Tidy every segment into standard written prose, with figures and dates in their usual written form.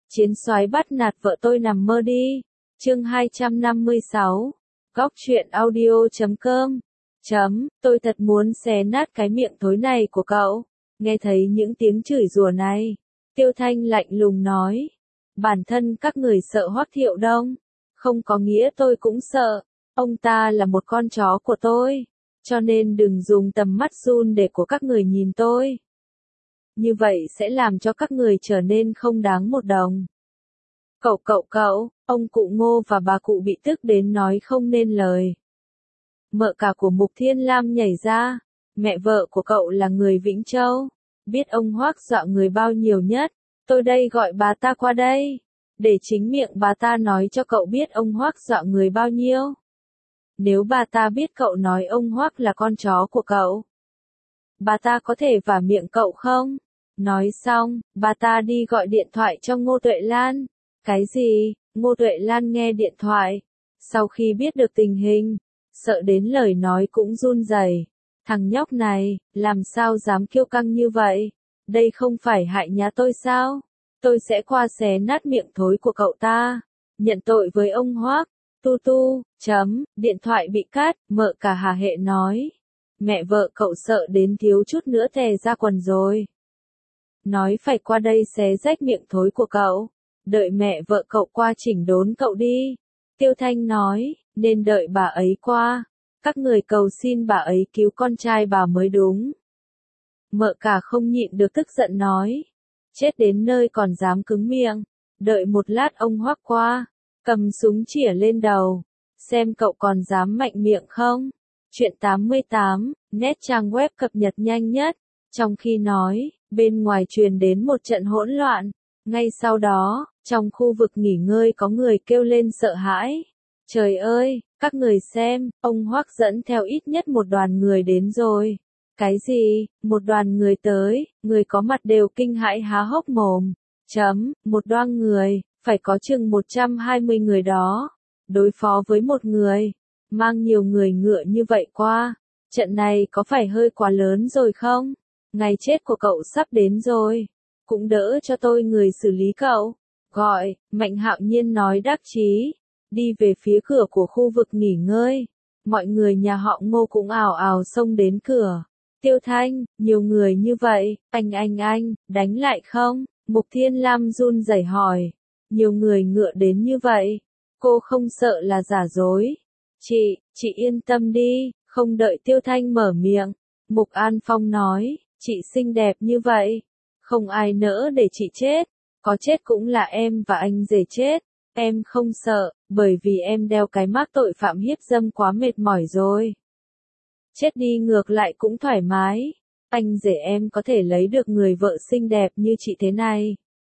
Chiến soái bắt nạt vợ tôi nằm mơ đi. Chương 256. Góc truyện audio.com. Tôi thật muốn xé nát cái miệng thối này của cậu. Nghe thấy những tiếng chửi rủa này, Tiêu Thanh lạnh lùng nói. Bản thân các người sợ Hoắc Thiệu Đông, không có nghĩa tôi cũng sợ. Ông ta là một con chó của tôi, cho nên đừng dùng tầm mắt run để của các người nhìn tôi. Như vậy sẽ làm cho các người trở nên không đáng một đồng. Cậu, ông cụ Ngô và bà cụ bị tức đến nói không nên lời. Mợ cả của Mục Thiên Lam nhảy ra, mẹ vợ của cậu là người Vĩnh Châu, biết ông Hoắc dọa người bao nhiêu nhất, tôi đây gọi bà ta qua đây, để chính miệng bà ta nói cho cậu biết ông Hoắc dọa người bao nhiêu. Nếu bà ta biết cậu nói ông Hoắc là con chó của cậu, bà ta có thể vả miệng cậu không? Nói xong, bà ta đi gọi điện thoại cho Ngô Tuệ Lan. Cái gì? Ngô Tuệ Lan nghe điện thoại, sau khi biết được tình hình, sợ đến lời nói cũng run rẩy. Thằng nhóc này, làm sao dám kiêu căng như vậy? Đây không phải hại nhà tôi sao? Tôi sẽ qua xé nát miệng thối của cậu ta. Nhận tội với ông Hoắc. Điện thoại bị cắt, mợ cả Hà Hệ nói. Mẹ vợ cậu sợ đến thiếu chút nữa tè ra quần rồi. Nói phải qua đây xé rách miệng thối của cậu. Đợi mẹ vợ cậu qua chỉnh đốn cậu đi. Tiêu Thanh nói, nên đợi bà ấy qua. Các người cầu xin bà ấy cứu con trai bà mới đúng. Mợ cả không nhịn được tức giận nói. Chết đến nơi còn dám cứng miệng. Đợi một lát ông Hoắc qua, cầm súng chĩa lên đầu. Xem cậu còn dám mạnh miệng không? Chuyện 88, net trang web cập nhật nhanh nhất. Trong khi nói, bên ngoài truyền đến một trận hỗn loạn. Ngay sau đó, trong khu vực nghỉ ngơi có người kêu lên sợ hãi. Trời ơi, các người xem, ông Hoắc dẫn theo ít nhất một đoàn người đến rồi. Cái gì? Một đoàn người tới, người có mặt đều kinh hãi há hốc mồm. Một đoàn người, phải có chừng 120 người đó. Đối phó với một người, mang nhiều người ngựa như vậy qua. Trận này có phải hơi quá lớn rồi không? Ngày chết của cậu sắp đến rồi. Cũng đỡ cho tôi người xử lý cậu. Gọi, Mạnh Hạo Nhiên nói đắc chí. Đi về phía cửa của khu vực nghỉ ngơi. Mọi người nhà họ Ngô cũng ào ào xông đến cửa. Tiêu Thanh, nhiều người như vậy, anh, đánh lại không? Mục Thiên Lam run rẩy hỏi. Nhiều người ngựa đến như vậy, cô không sợ là giả dối. Chị yên tâm đi, không đợi Tiêu Thanh mở miệng. Mục An Phong nói, chị xinh đẹp như vậy, không ai nỡ để chị chết. Có chết cũng là em và anh rể chết. Em không sợ, bởi vì em đeo cái mác tội phạm hiếp dâm quá mệt mỏi rồi. Chết đi ngược lại cũng thoải mái. Anh rể em có thể lấy được người vợ xinh đẹp như chị thế này.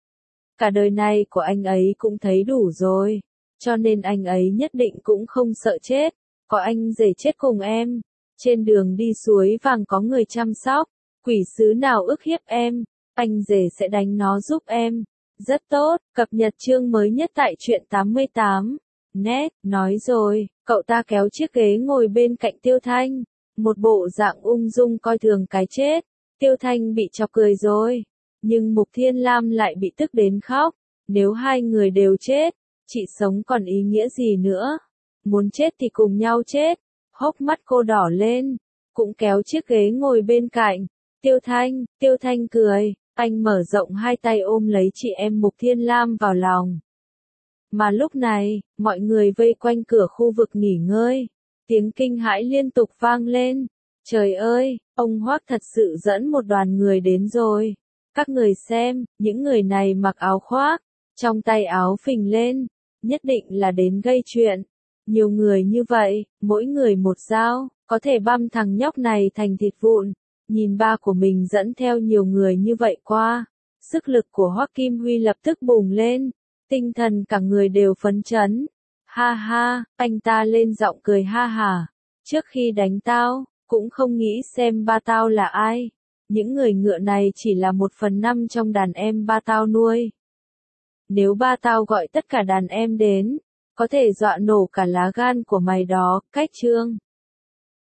Cả đời này của anh ấy cũng thấy đủ rồi. Cho nên anh ấy nhất định cũng không sợ chết. Có anh rể chết cùng em. Trên đường đi suối vàng có người chăm sóc. Quỷ sứ nào ức hiếp em, anh rể sẽ đánh nó giúp em. Rất tốt, cập nhật chương mới nhất tại truyện 88. Net, nói rồi, cậu ta kéo chiếc ghế ngồi bên cạnh Tiêu Thanh. Một bộ dạng ung dung coi thường cái chết. Tiêu Thanh bị chọc cười rồi. Nhưng Mục Thiên Lam lại bị tức đến khóc. Nếu hai người đều chết, chị sống còn ý nghĩa gì nữa? Muốn chết thì cùng nhau chết. Hốc mắt cô đỏ lên, cũng kéo chiếc ghế ngồi bên cạnh. Tiêu Thanh cười, anh mở rộng hai tay ôm lấy chị em Mục Thiên Lam vào lòng. Mà lúc này, mọi người vây quanh cửa khu vực nghỉ ngơi. Tiếng kinh hãi liên tục vang lên. Trời ơi, ông Hoắc thật sự dẫn một đoàn người đến rồi. Các người xem, những người này mặc áo khoác, trong tay áo phình lên, nhất định là đến gây chuyện. Nhiều người như vậy, mỗi người một dao, có thể băm thằng nhóc này thành thịt vụn. Nhìn ba của mình dẫn theo nhiều người như vậy qua, sức lực của Hoắc Kim Huy lập tức bùng lên, tinh thần cả người đều phấn chấn. Ha ha, anh ta lên giọng cười ha hả. Trước khi đánh tao, cũng không nghĩ xem ba tao là ai. Những người ngựa này chỉ là 1/5 trong đàn em ba tao nuôi. Nếu ba tao gọi tất cả đàn em đến, có thể dọa nổ cả lá gan của mày đó. Cách chương